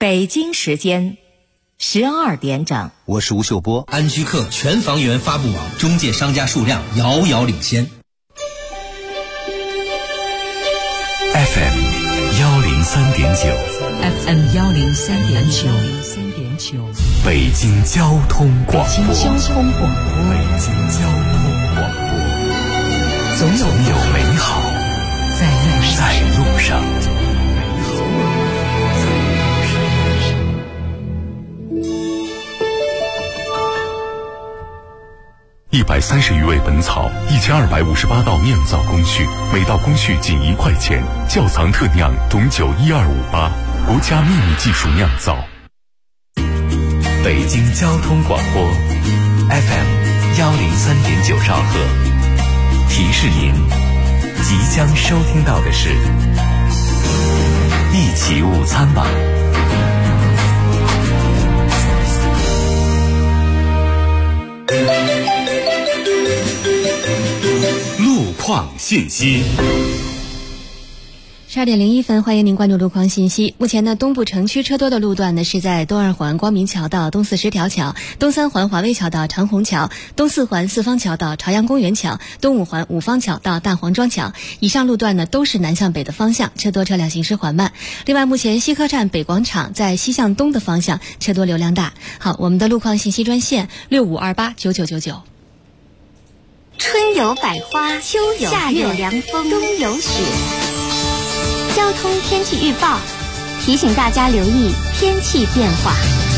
北京时间12点整， 我是吴秀波。 安居客全房源发布网中介商家数量遥遥领先。 FM 103.9 FM 103.9， 北京交通广播。 北京交通广播，总有美好在路上。 130余味本草，1258道酿造工序，每道工序仅1块钱。窖藏特酿董酒12588，国家秘密技术酿造。 北京交通广播 FM 103.9兆赫，提示您即将收听到的是一起午餐吧。 路况信息。 12点01分，欢迎您关注路况信息。目前呢，东部城区车多的路段呢是在东2环光明桥到东4十条桥、东3环华威桥到长虹桥、东4环四方桥到朝阳公园桥、东5环五方桥到大黄庄桥。以上路段呢都是南向北的方向，车多车辆行驶缓慢。另外，目前西客站北广场在西向东的方向车多流量大。好，我们的路况信息专线65289999。 春有百花，秋有夏有凉风，冬有雪。交通天气预报提醒大家留意天气变化。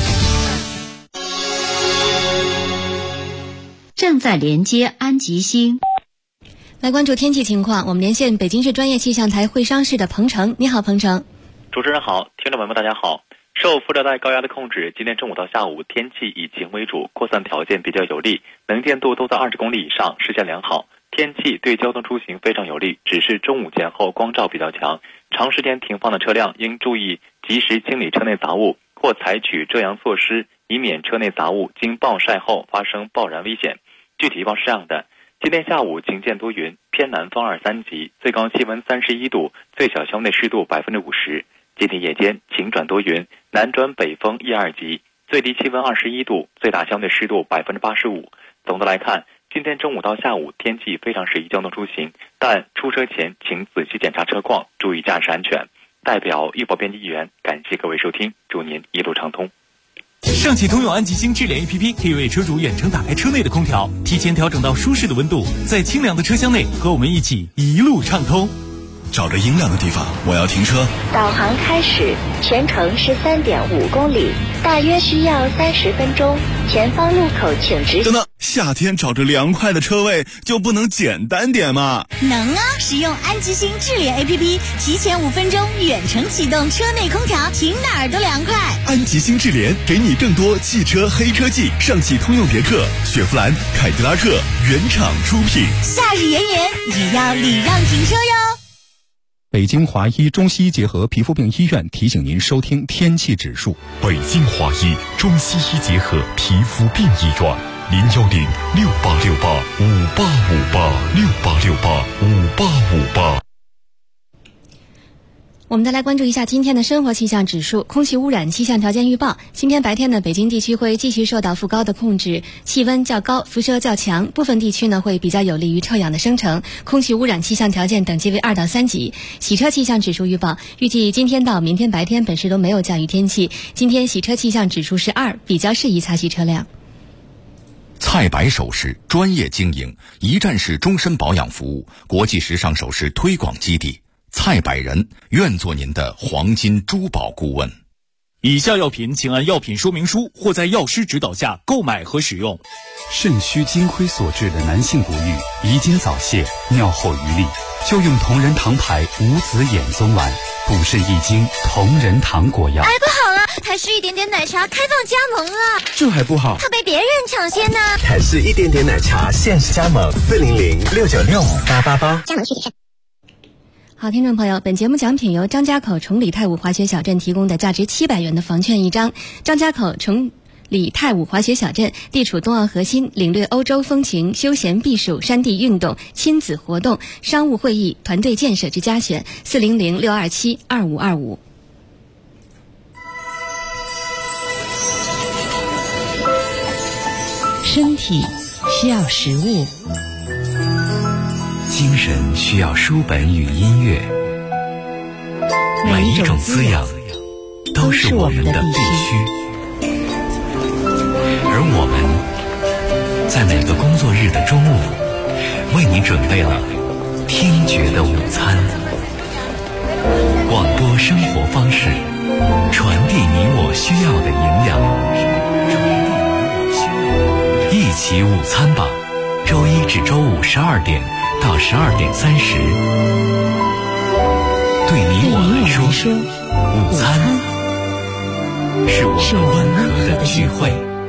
正在连接安吉星。 来关注天气情况，我们连线北京市专业气象台会商室的彭程。你好，彭程。 主持人好，听众朋友们大家好。受副热带高压的控制，今天中午到下午天气以晴为主，扩散条件比较有利，能见度都在20公里以上，视线良好。天气对交通出行非常有利，只是中午前后光照比较强，长时间停放的车辆应注意及时清理车内杂物，或采取遮阳措施，以免车内杂物经暴晒后发生爆燃危险。具体预报是这样的：今天下午晴间多云，偏南风2、3级，最高气温31度，最小校内湿度50%。今天夜间晴转多云，南转北风1、2级，最低气温21度，最大校内湿度85%。总的来看，今天中午到下午天气非常适宜交通出行，但出车前请仔细检查车况，注意驾驶安全。代表预报编辑员感谢各位收听，祝您一路畅通。 上汽通用安吉星智联 APP 可以为车主远程打开车内的空调，提前调整到舒适的温度，在清凉的车厢内和我们一起一路畅通。 找着阴凉的地方，我要停车。 导航开始，全程13.5公里，大约需要30分钟。前方路口请直行。 等等，夏天找着凉快的车位就不能简单点吗？ 能啊！使用安吉星智联 APP， 提前5分钟远程启动车内空调，停哪儿都凉快。 安吉星智联给你更多汽车黑科技，上汽通用别克、雪佛兰、凯迪拉克原厂出品。 夏日炎炎，也要礼让停车哟。 北京华医中西医结合皮肤病医院提醒您收听天气指数。 北京华医中西医结合皮肤病医院，0106868585868，68685858。 我们再来关注一下今天的生活气象指数。空气污染气象条件预报，今天白天呢，北京地区会继续受到副高的控制，气温较高，辐射较强，部分地区呢会比较有利于臭氧的生成，空气污染气象条件等级为2到3级。洗车气象指数预报，预计今天到明天白天本市都没有降雨天气，今天洗车气象指数是2，比较适宜擦洗车辆。 蔡白首饰专业经营，一站式终身保养服务，国际时尚首饰推广基地。蔡百人愿做您的黄金珠宝顾问。 以下药品请按药品说明书或在药师指导下购买和使用。 肾虚金亏所致的男性不育、遗精早泄、尿后余力，就用同仁堂牌无籽眼松丸，补肾益精同仁堂果药。 哎，不好了，台式一点点奶茶开放加盟了。 这还不好， 它被别人抢先呢。 台式一点点奶茶限时加盟，40069658888，加盟具体是。 好，听众朋友，本节目奖品由张家口崇礼太武滑雪小镇提供的价值700元的房券1张。张家口崇礼太武滑雪小镇地处冬奥核心，领略欧洲风情、休闲避暑、山地运动、亲子活动、商务会议、团队建设之佳选。400-627-2525。 身体需要食物， 精神需要书本与音乐，每一种滋养都是我们的必须。而我们在每个工作日的中午，为你准备了听觉的午餐。广播生活方式，传递你我需要的营养。一起午餐吧，周一至周五12点到12点30。对你我来说，午餐是我们温和的聚会。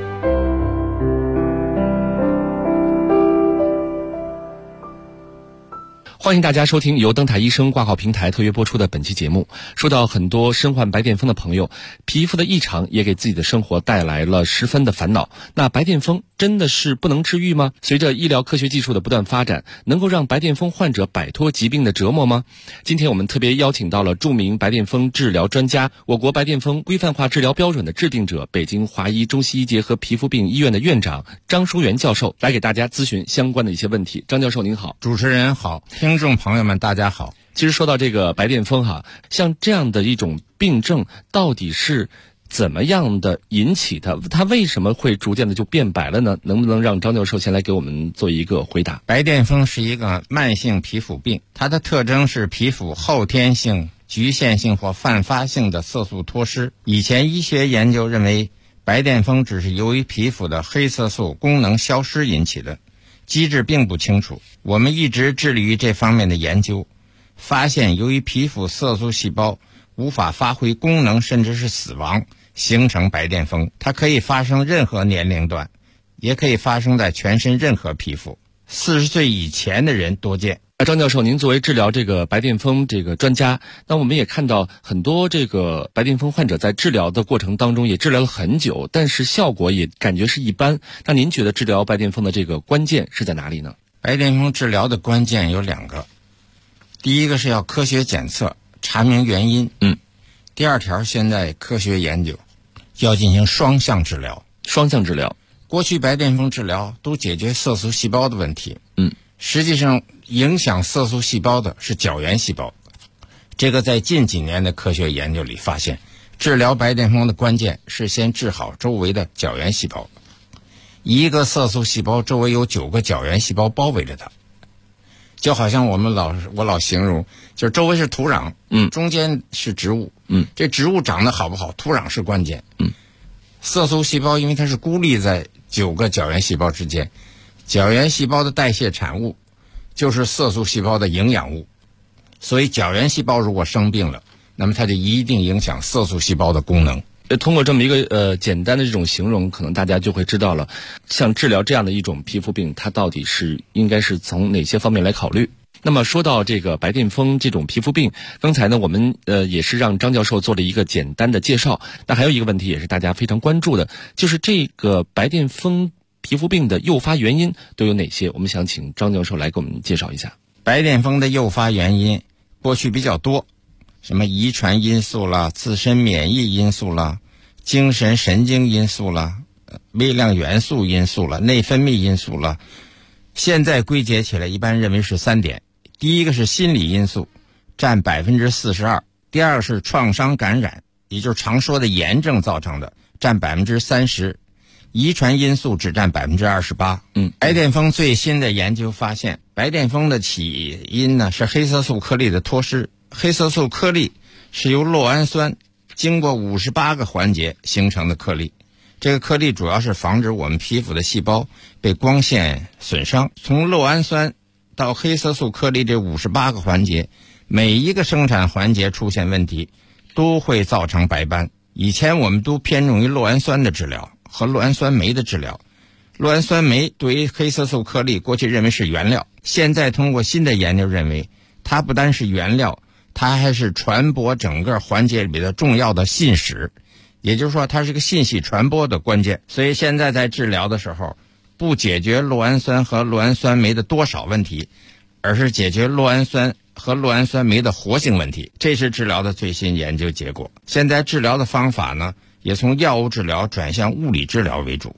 欢迎大家收听由灯塔医生挂号平台特约播出的本期节目。说到很多身患白癜风的朋友，皮肤的异常也给自己的生活带来了十分的烦恼。那白癜风真的是不能治愈吗？随着医疗科学技术的不断发展，能够让白癜风患者摆脱疾病的折磨吗？今天我们特别邀请到了著名白癜风治疗专家、我国白癜风规范化治疗标准的制定者、北京华医中西医结合皮肤病医院的院长张书元教授，来给大家咨询相关的一些问题。张教授您好。 主持人好，听众朋友们大家好。 其实说到这个白癜风像这样的一种病症到底是怎么样的引起的？它为什么会逐渐的就变白了呢？能不能让张教授先来给我们做一个回答？ 白癜风是一个慢性皮肤病，它的特征是皮肤后天性、局限性或泛发性的色素脱失。以前医学研究认为，白癜风只是由于皮肤的黑色素功能消失引起的，机制并不清楚。我们一直致力于这方面的研究，发现由于皮肤色素细胞无法发挥功能，甚至是死亡，形成白癜风。它可以发生任何年龄段，也可以发生在全身任何皮肤，40岁以前的人多见。 张教授，您作为治疗这个白癜风这个专家，那我们也看到很多这个白癜风患者在治疗的过程当中也治疗了很久，但是效果也感觉是一般。那您觉得治疗白癜风的这个关键是在哪里呢？ 白癜风治疗的关键有2个，第一个是要科学检测，查明原因。第二条，现在科学研究要进行双向治疗。 双向治疗， 过去白癜风治疗都解决色素细胞的问题。实际上影响色素细胞的是角原细胞。这个在近几年的科学研究里发现，治疗白癜风的关键是先治好周围的角原细胞。一个色素细胞周围有9个角原细胞包围着它，就好像我老形容，就是周围是土壤，中间是植物，这植物长得好不好，土壤是关键。色素细胞因为它是孤立在9个角原细胞之间，角原细胞的代谢产物就是色素细胞的营养物，所以角原细胞如果生病了，那么它就一定影响色素细胞的功能。 通过这么一个简单的这种形容，可能大家就会知道了，像治疗这样的一种皮肤病，它到底是应该是从哪些方面来考虑。那么说到这个白癜风这种皮肤病，刚才呢我们也是让张教授做了一个简单的介绍。那还有一个问题也是大家非常关注的，就是这个白癜风皮肤病的诱发原因都有哪些？我们想请张教授来给我们介绍一下。 白癜风的诱发原因过去比较多，什么遗传因素啦、自身免疫因素啦、精神神经因素啦、微量元素因素啦、内分泌因素啦。现在归结起来一般认为是3点。第一个是心理因素，占42%；第二个是创伤感染，也就是常说的炎症造成的，占30%；遗传因素只占28%。白癜风最新的研究发现，白癜风的起因呢是黑色素颗粒的脱失。黑色素颗粒是由酪氨酸经过58个环节形成的颗粒，这个颗粒主要是防止我们皮肤的细胞被光线损伤。从酪氨酸到黑色素颗粒这58个环节，每一个生产环节出现问题，都会造成白斑。以前我们都偏重于酪氨酸的治疗和酪氨酸酶的治疗。酪氨酸酶对于黑色素颗粒过去认为是原料，现在通过新的研究认为，它不单是原料，它还是传播整个环节里的重要的信使，也就是说它是个信息传播的关键。所以现在在治疗的时候，不解决酪氨酸和酪氨酸酶的多少问题，而是解决酪氨酸和酪氨酸酶的活性问题，这是治疗的最新研究结果。现在治疗的方法呢，也从药物治疗转向物理治疗为主。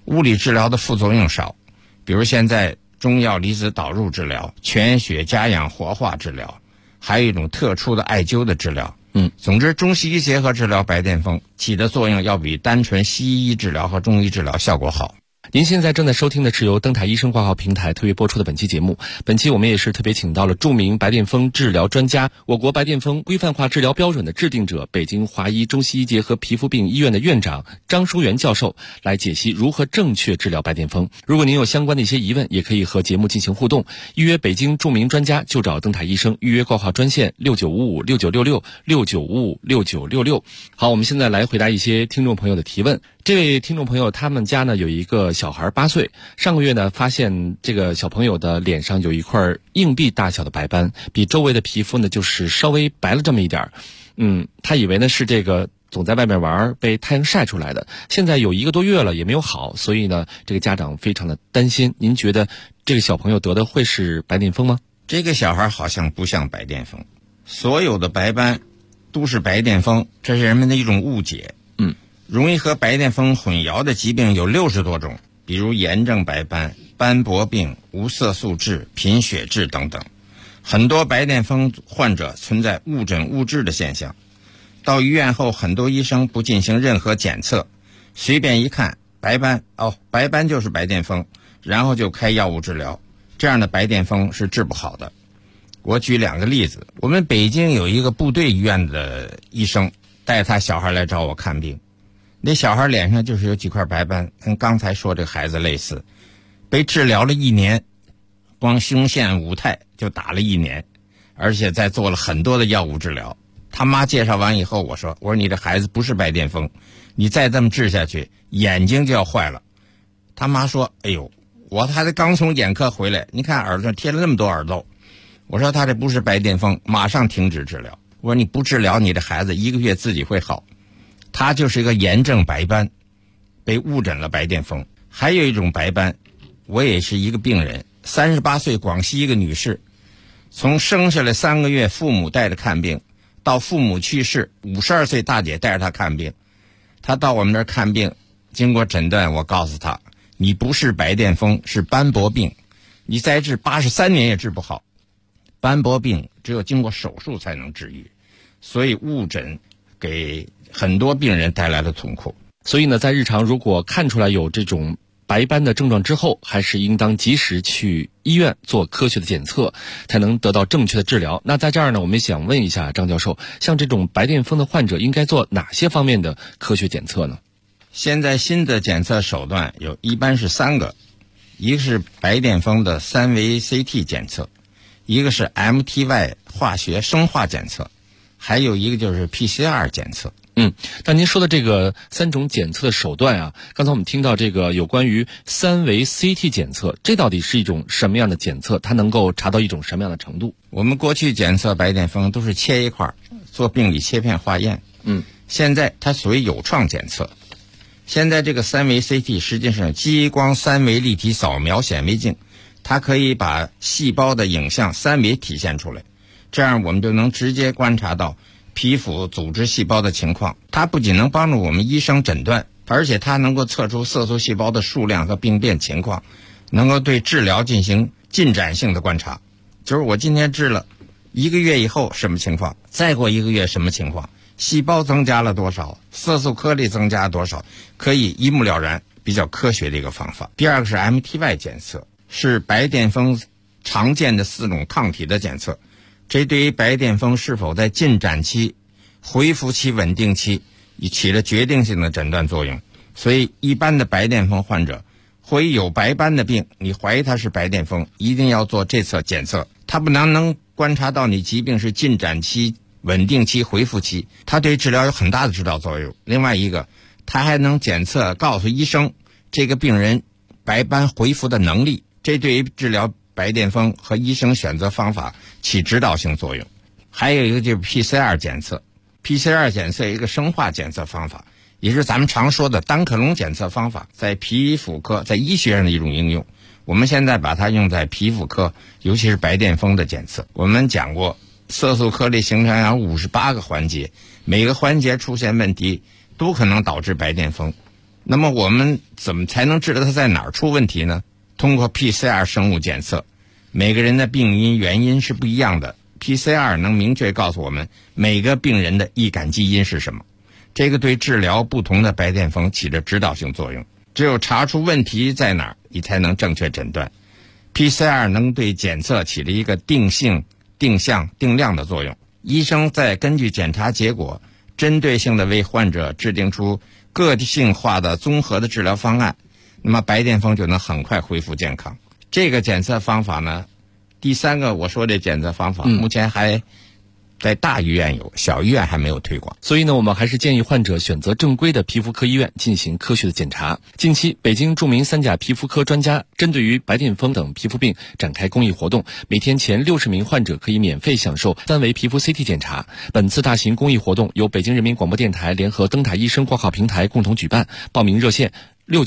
物理治疗的副作用少，比如现在中药离子导入治疗、全血加氧活化治疗，还有一种特殊的艾灸的治疗。总之中西医结合治疗白癜风起的作用要比单纯西医治疗和中医治疗效果好。 您现在正在收听的是由登台医生挂号平台特约播出的本期节目。本期我们也是特别请到了著名白癜风治疗专家、我国白癜风规范化治疗标准的制定者、北京华医中西医结合皮肤病医院的院长张淑媛教授来解析如何正确治疗白癜风。如果您有相关的一些疑问，也可以和节目进行互动，预约北京著名专家就找登台医生，预约挂号专线695569666966。好，我们现在来回答一些听众朋友的提问。这位听众朋友他们家呢有一个小孩8岁，上个月呢发现这个小朋友的脸上有一块硬币大小的白斑，比周围的皮肤呢就是稍微白了这么一点。他以为呢是这个总在外面玩被太阳晒出来的，现在有1个多月了也没有好，所以呢这个家长非常的担心。您觉得这个小朋友得的会是白癜风吗？ 这个小孩好像不像白癜风，所有的白斑都是白癜风，这是人们的一种误解。容易和白癜风混淆的疾病有60多种，比如炎症白斑、斑驳病、无色素痣、贫血痣等等。很多白癜风患者存在误诊误治的现象，到医院后很多医生不进行任何检测，随便一看白斑，白斑就是白癜风，然后就开药物治疗，这样的白癜风是治不好的。我举2个例子，我们北京有一个部队医院的医生带他小孩来找我看病，那小孩脸上就是有几块白斑，跟刚才说这个孩子类似，被治疗了1年，光胸腺五肽就打了1年，而且再做了很多的药物治疗。他妈介绍完以后，我说你这孩子不是白癜风，你再这么治下去眼睛就要坏了。他妈说我孩子刚从眼科回来，你看耳朵贴了那么多耳洞。我说他这不是白癜风，马上停止治疗。我说你不治疗，你的孩子1个月自己会好。他就是一个炎症白斑，被误诊了白癜风。还有一种白斑，我也是一个病人，38岁广西一个女士，从生下来3个月父母带着看病，到父母去世，52岁大姐带着她看病。她到我们这儿看病，经过诊断，我告诉她，你不是白癜风，是斑驳病，你再治83年也治不好。斑驳病只有经过手术才能治愈，所以误诊给很多病人带来了痛苦。 所以呢，在日常如果看出来有这种白斑的症状之后，还是应当及时去医院做科学的检测，才能得到正确的治疗。那在这儿呢，我们想问一下张教授，像这种白癜风的患者应该做哪些方面的科学检测呢？ 现在新的检测手段一般是3个，一个是白癜风的3维 CT 检测，一个是 MTY 化学生化检测，还有一个就是 PCR 检测。 但您说的这个3种检测的手段啊，刚才我们听到这个有关于3维 CT 检测，这到底是一种什么样的检测？它能够查到一种什么样的程度？ 我们过去检测白癜风都是切一块做病理切片化验，现在它属于有创检测。现在这个3维 CT 实际上激光3维立体扫描显微镜，它可以把细胞的影像3维体现出来，这样我们就能直接观察到皮肤组织细胞的情况。它不仅能帮助我们医生诊断，而且它能够测出色素细胞的数量和病变情况，能够对治疗进行进展性的观察。就是我今天治了1个月以后什么情况，再过1个月什么情况，细胞增加了多少，色素颗粒增加了多少，可以一目了然，比较科学的一个方法。第2个是 MTY 检测，是白癜风常见的4种抗体的检测，这对于白癜风是否在进展期、恢复期、稳定期起了决定性的诊断作用。所以一般的白癜风患者会有白斑的病，你怀疑他是白癜风，一定要做这次检测。它不能观察到你疾病是进展期、稳定期、恢复期，它对治疗有很大的指导作用。另外一个，它还能检测告诉医生这个病人白斑恢复的能力，这对于治疗白癜风和医生选择方法起指导性作用。还有一个就是 PCR 检测， PCR 检测一个生化检测方法，也是咱们常说的单克隆检测方法，在皮肤科在医学上的一种应用。我们现在把它用在皮肤科，尤其是白癜风的检测。我们讲过色素颗粒形成有58个环节，每个环节出现问题都可能导致白癜风。 那么我们怎么才能知道它在哪儿出问题呢？通过 PCR 生物检测，每个人的病因原因是不一样的， PCR 能明确告诉我们每个病人的易感基因是什么，这个对治疗不同的白癜风起着指导性作用。只有查出问题在哪儿，你才能正确诊断。 PCR 能对检测起了一个定性、定向、定量的作用，医生再根据检查结果针对性的为患者制定出个性化的综合的治疗方案，那么白癜风就能很快恢复健康。这个检测方法呢，第三个我说的检测方法目前还在大医院有，小医院还没有推广。 所以呢，我们还是建议患者选择正规的皮肤科医院进行科学的检查。近期，北京著名三甲皮肤科专家针对于白癜风等皮肤病展开公益活动，每天前60名患者可以免费享受3维皮肤 CT 检查。本次大型公益活动由北京人民广播电台联合灯塔医生挂号平台共同举办，报名热线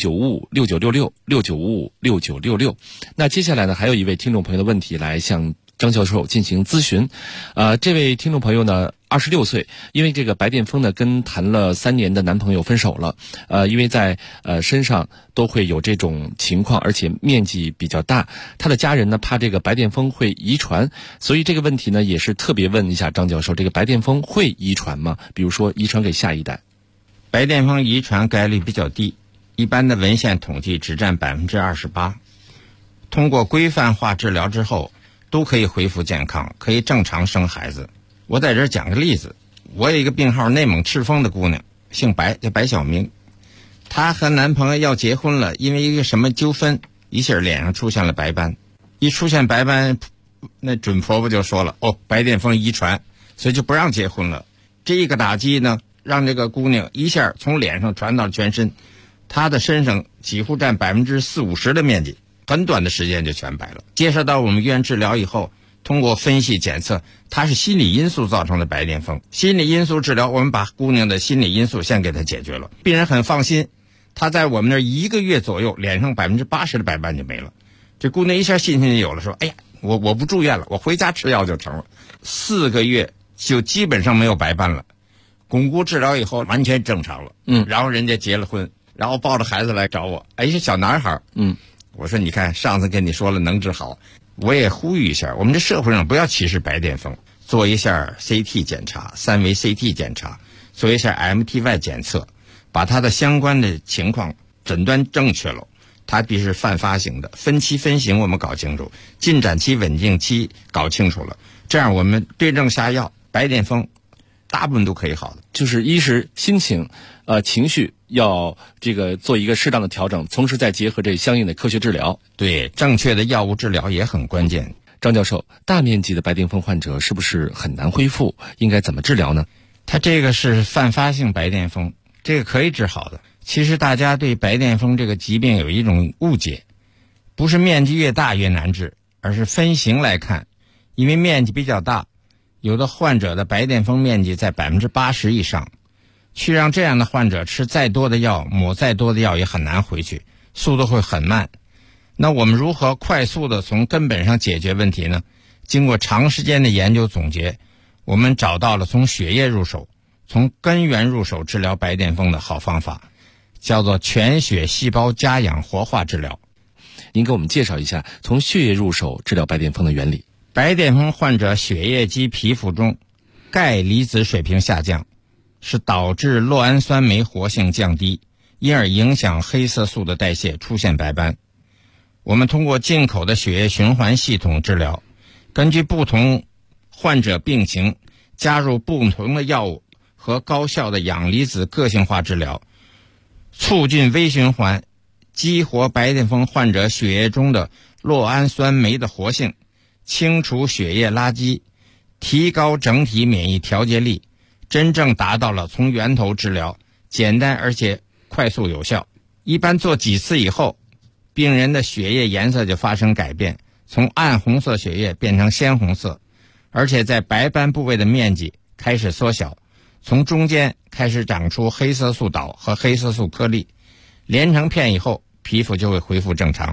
6955696669556966。那接下来呢，还有一位听众朋友的问题来向张教授进行咨询。这位听众朋友呢26岁，因为这个白癜风呢跟谈了3年的男朋友分手了。因为在身上都会有这种情况，而且面积比较大，他的家人呢怕这个白癜风会遗传，所以这个问题呢也是特别问一下张教授，这个白癜风会遗传吗？比如说遗传给下一代？ 白癜风遗传概率比较低，一般的文献统计只占28%。通过规范化治疗之后都可以恢复健康，可以正常生孩子。我在这儿讲个例子，我有一个病号内蒙赤峰的姑娘，姓白，叫白晓明。她和男朋友要结婚了，因为一个什么纠纷，一下脸上出现了白斑。一出现白斑，那准婆婆就说了，白癜风遗传，所以就不让结婚了。这个打击呢，让这个姑娘一下从脸上传到全身，她的身上几乎占40-50%的面积，很短的时间就全白了。接受到我们医院治疗以后，通过分析检测，它是心理因素造成的白癜风。心理因素治疗，我们把姑娘的心理因素先给她解决了，病人很放心。她在我们那儿1个月左右，脸上80%的白斑就没了。这姑娘一下信心就有了，说：“哎呀，我不住院了，我回家吃药就成了。”4个月就基本上没有白斑了，巩固治疗以后完全正常了。然后人家结了婚，然后抱着孩子来找我，是小男孩。我说你看，上次跟你说了能治好，我也呼吁一下，我们这社会上不要歧视白癜风，做一下 CT 检查，3维 CT 检查，做一下 MTY 检测，把它的相关的情况诊断正确了。它必是泛发型的，分期分型我们搞清楚，进展期稳定期搞清楚了，这样我们对症下药，白癜风大部分都可以好的。 就是一是心情情绪要这个做一个适当的调整，同时再结合这相应的科学治疗。 对，正确的药物治疗也很关键。 张教授，大面积的白癜风患者是不是很难恢复？应该怎么治疗呢？ 它这个是泛发性白癜风，这个可以治好的。其实大家对白癜风这个疾病有一种误解，不是面积越大越难治，而是分型来看。因为面积比较大，有的患者的白癜风面积在80%以上，去让这样的患者吃再多的药，抹再多的药也很难回去，速度会很慢。那我们如何快速的从根本上解决问题呢？经过长时间的研究总结，我们找到了从血液入手，从根源入手治疗白癜风的好方法，叫做全血细胞加氧活化治疗。 您给我们介绍一下从血液入手治疗白癜风的原理。 白癜风患者血液及皮肤中钙离子水平下降，是导致酪氨酸酶活性降低，因而影响黑色素的代谢，出现白斑。我们通过进口的血液循环系统治疗，根据不同患者病情加入不同的药物和高效的氧离子个性化治疗，促进微循环，激活白癜风患者血液中的酪氨酸酶的活性，清除血液垃圾，提高整体免疫调节力，真正达到了从源头治疗，简单而且快速有效。一般做几次以后，病人的血液颜色就发生改变，从暗红色血液变成鲜红色，而且在白斑部位的面积开始缩小，从中间开始长出黑色素岛和黑色素颗粒，连成片以后，皮肤就会恢复正常。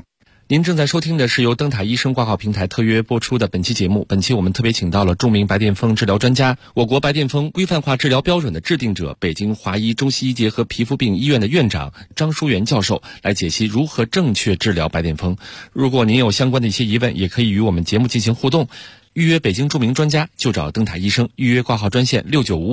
您正在收听的是由灯塔医生挂号平台特约播出的本期节目。本期我们特别请到了著名白癜风治疗专家、我国白癜风规范化治疗标准的制定者、北京华医中西医结合皮肤病医院的院长张淑媛教授来解析如何正确治疗白癜风。如果您有相关的一些疑问，也可以与我们节目进行互动。预约北京著名专家就找灯塔医生，预约挂号专线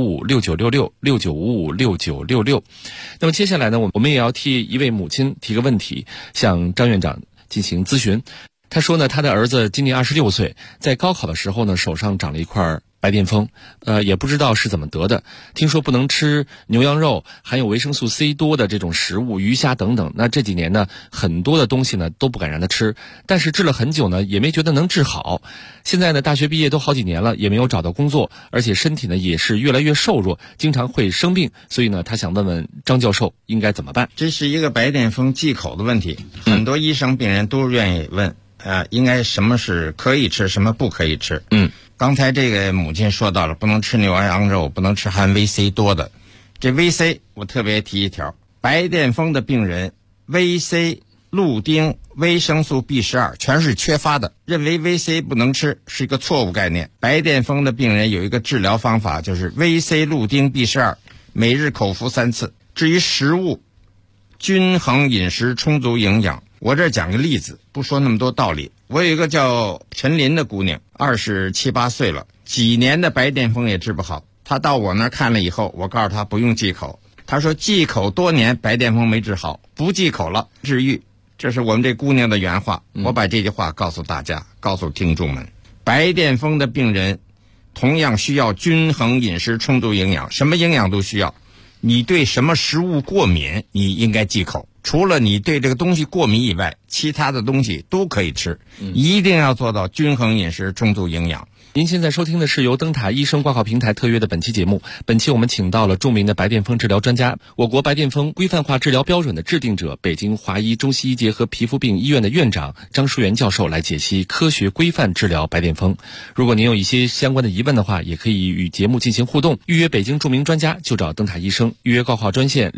695569666966。那么接下来呢，我们也要替一位母亲提个问题，向张院长进行咨询。他说呢，他的儿子今年26岁，在高考的时候呢，手上长了一块白癜风，也不知道是怎么得的。听说不能吃牛羊肉，含有维生素 C 多的这种食物，鱼虾等等。那这几年呢，很多的东西呢都不敢让他吃，但是治了很久呢，也没觉得能治好。现在呢，大学毕业都好几年了，也没有找到工作，而且身体呢也是越来越瘦弱，经常会生病。所以呢，他想问问张教授应该怎么办？ 这是一个白癜风忌口的问题，很多医生病人都愿意问，应该什么是可以吃，什么不可以吃。刚才这个母亲说到了，不能吃牛羊肉，不能吃含 VC 多的。这 VC 我特别提一条，白癜风的病人 VC、氯丁、维生素 B12 全是缺乏的，认为 VC 不能吃是一个错误概念。白癜风的病人有一个治疗方法，就是 VC、氯丁、B12 每日口服3次。至于食物，均衡饮食，充足营养。我这讲个例子，不说那么多道理。我有一个叫陈林的姑娘，27、28岁了，几年的白癜风也治不好。她到我那儿看了以后，我告诉她不用忌口。她说忌口多年，白癜风没治好，不忌口了，治愈。这是我们这姑娘的原话。我把这句话告诉大家，告诉听众们，白癜风的病人同样需要均衡饮食，充足营养，什么营养都需要。你对什么食物过敏，你应该忌口。除了你对这个东西过敏以外，其他的东西都可以吃，一定要做到均衡饮食，充足营养。 您现在收听的是由灯塔医生挂号平台特约的本期节目。本期我们请到了著名的白癜风治疗专家、我国白癜风规范化治疗标准的制定者、北京华医中西医结合皮肤病医院的院长张淑媛教授来解析科学规范治疗白癜风。如果您有一些相关的疑问的话，也可以与节目进行互动。预约北京著名专家就找灯塔医生，预约挂号专线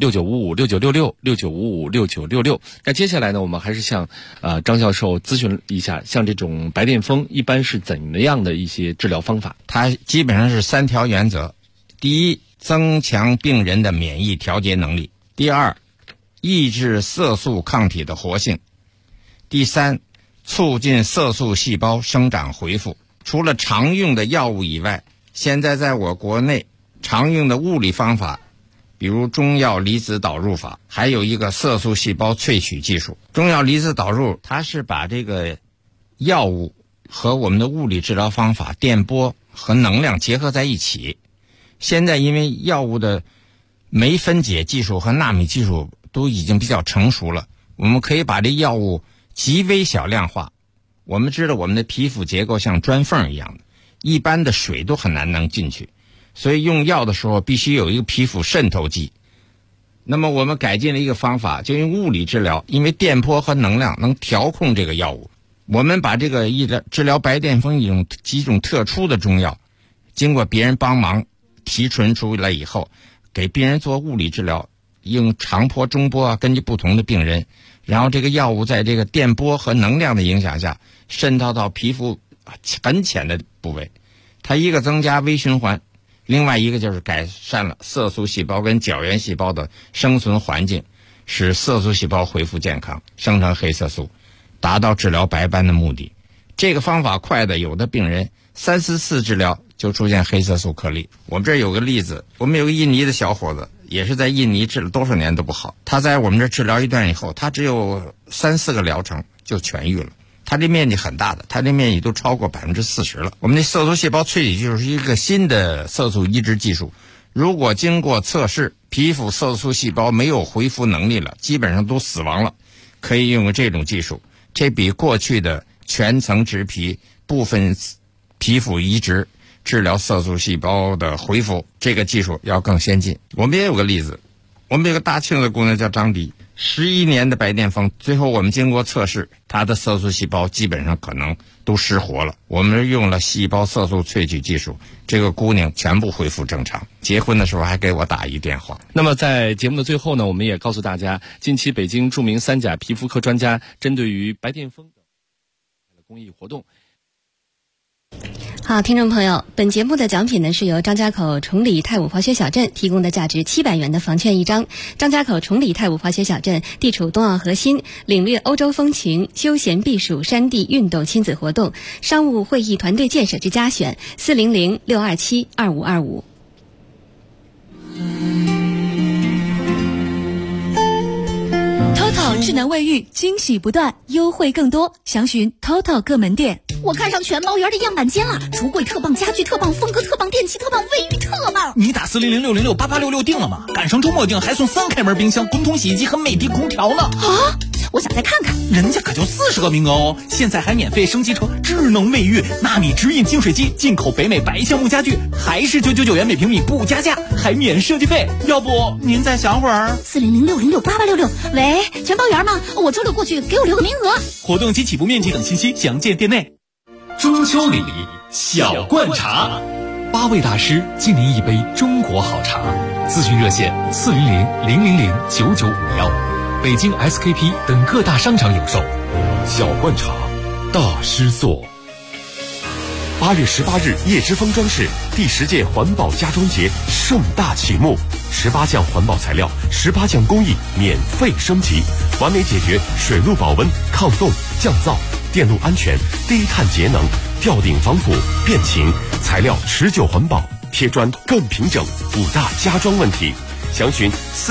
695569666966。那接下来呢，我们还是向张教授咨询一下，像这种白癜风一般是怎样的一些治疗方法？ 它基本上是3条原则：第一，增强病人的免疫调节能力；第二，抑制色素抗体的活性；第三，促进色素细胞生长恢复。除了常用的药物以外，现在在我国内常用的物理方法，比如中药离子导入法，还有一个色素细胞萃取技术。中药离子导入，它是把这个药物和我们的物理治疗方法、电波和能量结合在一起。现在因为药物的酶分解技术和纳米技术都已经比较成熟了，我们可以把这药物极微小量化。我们知道我们的皮肤结构像砖缝一样的，一般的水都很难能进去，所以用药的时候必须有一个皮肤渗透剂。那么我们改进了一个方法，就用物理治疗，因为电波和能量能调控这个药物。我们把这个治疗白癜风几种特殊的中药，经过别人帮忙提纯出来以后，给病人做物理治疗，用长波、中波根据不同的病人，然后这个药物在这个电波和能量的影响下渗透到皮肤很浅的部位。它一个增加微循环，另外一个就是改善了色素细胞跟角原细胞的生存环境，使色素细胞恢复健康，生成黑色素，达到治疗白斑的目的。这个方法快的，有的病人3、4次治疗就出现黑色素颗粒。我们这儿有个例子，我们有个印尼的小伙子，也是在印尼治了多少年都不好。他在我们这儿治疗一段以后，他只有3、4个疗程就痊愈了。他这面积很大的，他这面积都超过40%了。我们的色素细胞萃取技术是一个新的色素移植技术，如果经过测试，皮肤色素细胞没有恢复能力了，基本上都死亡了，可以用这种技术。这比过去的全层植皮、部分皮肤移植治疗色素细胞的恢复，这个技术要更先进。我们也有个例子，我们有个大庆的姑娘叫张迪， 11年的白癜风，最后我们经过测试，它的色素细胞基本上可能都失活了。我们用了细胞色素萃取技术，这个姑娘全部恢复正常。结婚的时候还给我打一电话。 那么在节目的最后呢，我们也告诉大家，近期北京著名三甲皮肤科专家针对于白癜风的公益活动。 好，听众朋友，本节目的奖品呢是由张家口崇礼太武滑雪小镇提供的价值700元的房券1张。张家口崇礼太武滑雪小镇地处冬奥核心，领略欧洲风情，休闲避暑山地运动亲子活动，商务会议团队建设之佳选，400-627-2525。 TOTO 智能卫浴，惊喜不断，优惠更多，详询 TOTO 各门店。 我看上全包园的样板间了，橱柜特棒，家具特棒，风格特棒，电器特棒，卫浴特棒。 你打400-606-8866订了吗？赶上周末订还送3开门冰箱、滚筒洗衣机和美的空调呢。 啊！我想再看看。 人家可就40个名额哦，现在还免费升级成智能卫浴、纳米直饮净水机，进口北美白橡木家具，还是999元每平米不加价，还免设计费。要不您再想会儿 ？400-606-8866。喂，全包园吗？我周六过去，给我留个名额。 活动及起步面积等信息详见店内。 中秋礼小罐茶，8位大师敬您一杯中国好茶。咨询热线400-000-9951，北京 SKP 等各大商场有售。小罐茶，大师做。 8月18日，叶之峰装饰第10届环保家装节盛大启幕，18项环保材料，18项工艺免费升级，完美解决水路保温、抗冻、降噪、电路安全、低碳节能、吊顶防腐、变形，材料持久环保，贴砖更平整，5大家装问题。详询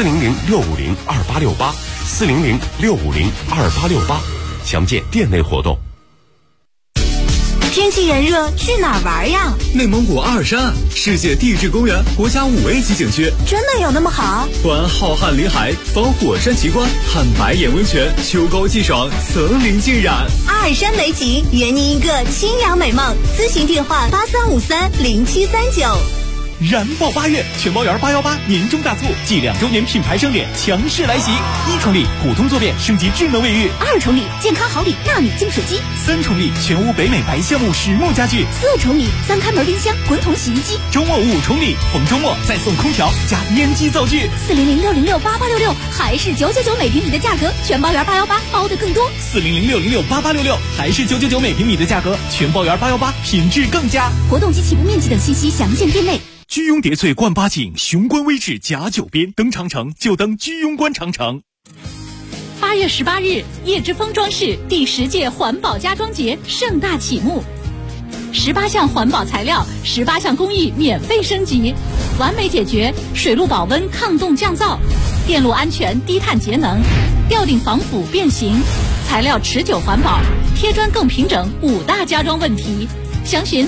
400-650-2868，400-650-2868，详见店内活动。 天气炎热，去哪儿玩呀？ 内蒙古阿尔山，世界地质公园国家5A 级景区， 真的有那么好？ 观浩瀚林海，访火山奇观，看白眼温泉，秋高气爽，层林尽染。 阿尔山美景，圆您一个清凉美梦。咨询电话83530739。 燃爆8月，全包园818年终大促暨2周年品牌盛典强势来袭！1重礼普通坐便升级智能卫浴 ，2重礼健康好礼纳米净水机 ，3重礼全屋北美白橡木实木家具 ，4重礼3开门冰箱、滚筒洗衣机。 周末5重礼，逢周末再送空调加烟机灶具。 400-606-8866，还是999每平米的价格，全包园818包的更多。 400-606-8866，还是999每平米的价格，全包园818品质更佳。 活动及起步面积等信息详见店内。 居庸叠翠冠8景，雄关威志甲9边，登长城就登居庸关长城。 8月18日，叶之峰装饰第10届环保家装节盛大启幕，18项环保材料，18项工艺免费升级，完美解决水路保温、抗冻降噪、电路安全、低碳节能、吊顶防腐变形，材料持久环保，贴砖更平整，5大家装问题。详询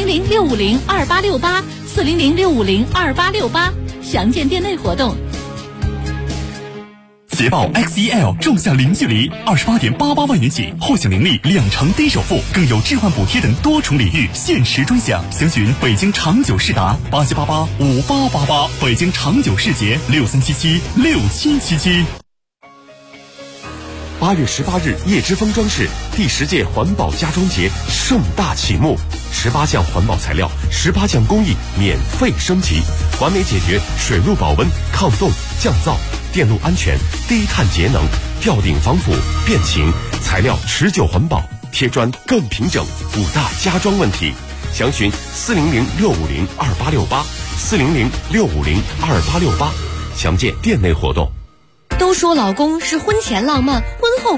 400-650-2868，400-650-2868，详见店内活动。 捷豹 XEL 仲夏零距离，28.88万元起，或享零利2成低首付，更有置换补贴等多重礼遇，限时专享。详询北京长久世达87885888，北京长久世捷63776777。 8月18日，叶之峰装饰第10届环保家装节盛大启幕，18项环保材料，18项工艺免费升级，完美解决水路保温、抗冻、降噪、电路安全、低碳节能、吊顶防腐、变形，材料持久环保，贴砖更平整，5大家装问题。详询400-650-2868，400-650-2868，详见店内活动。 都说老公是婚前浪漫，婚后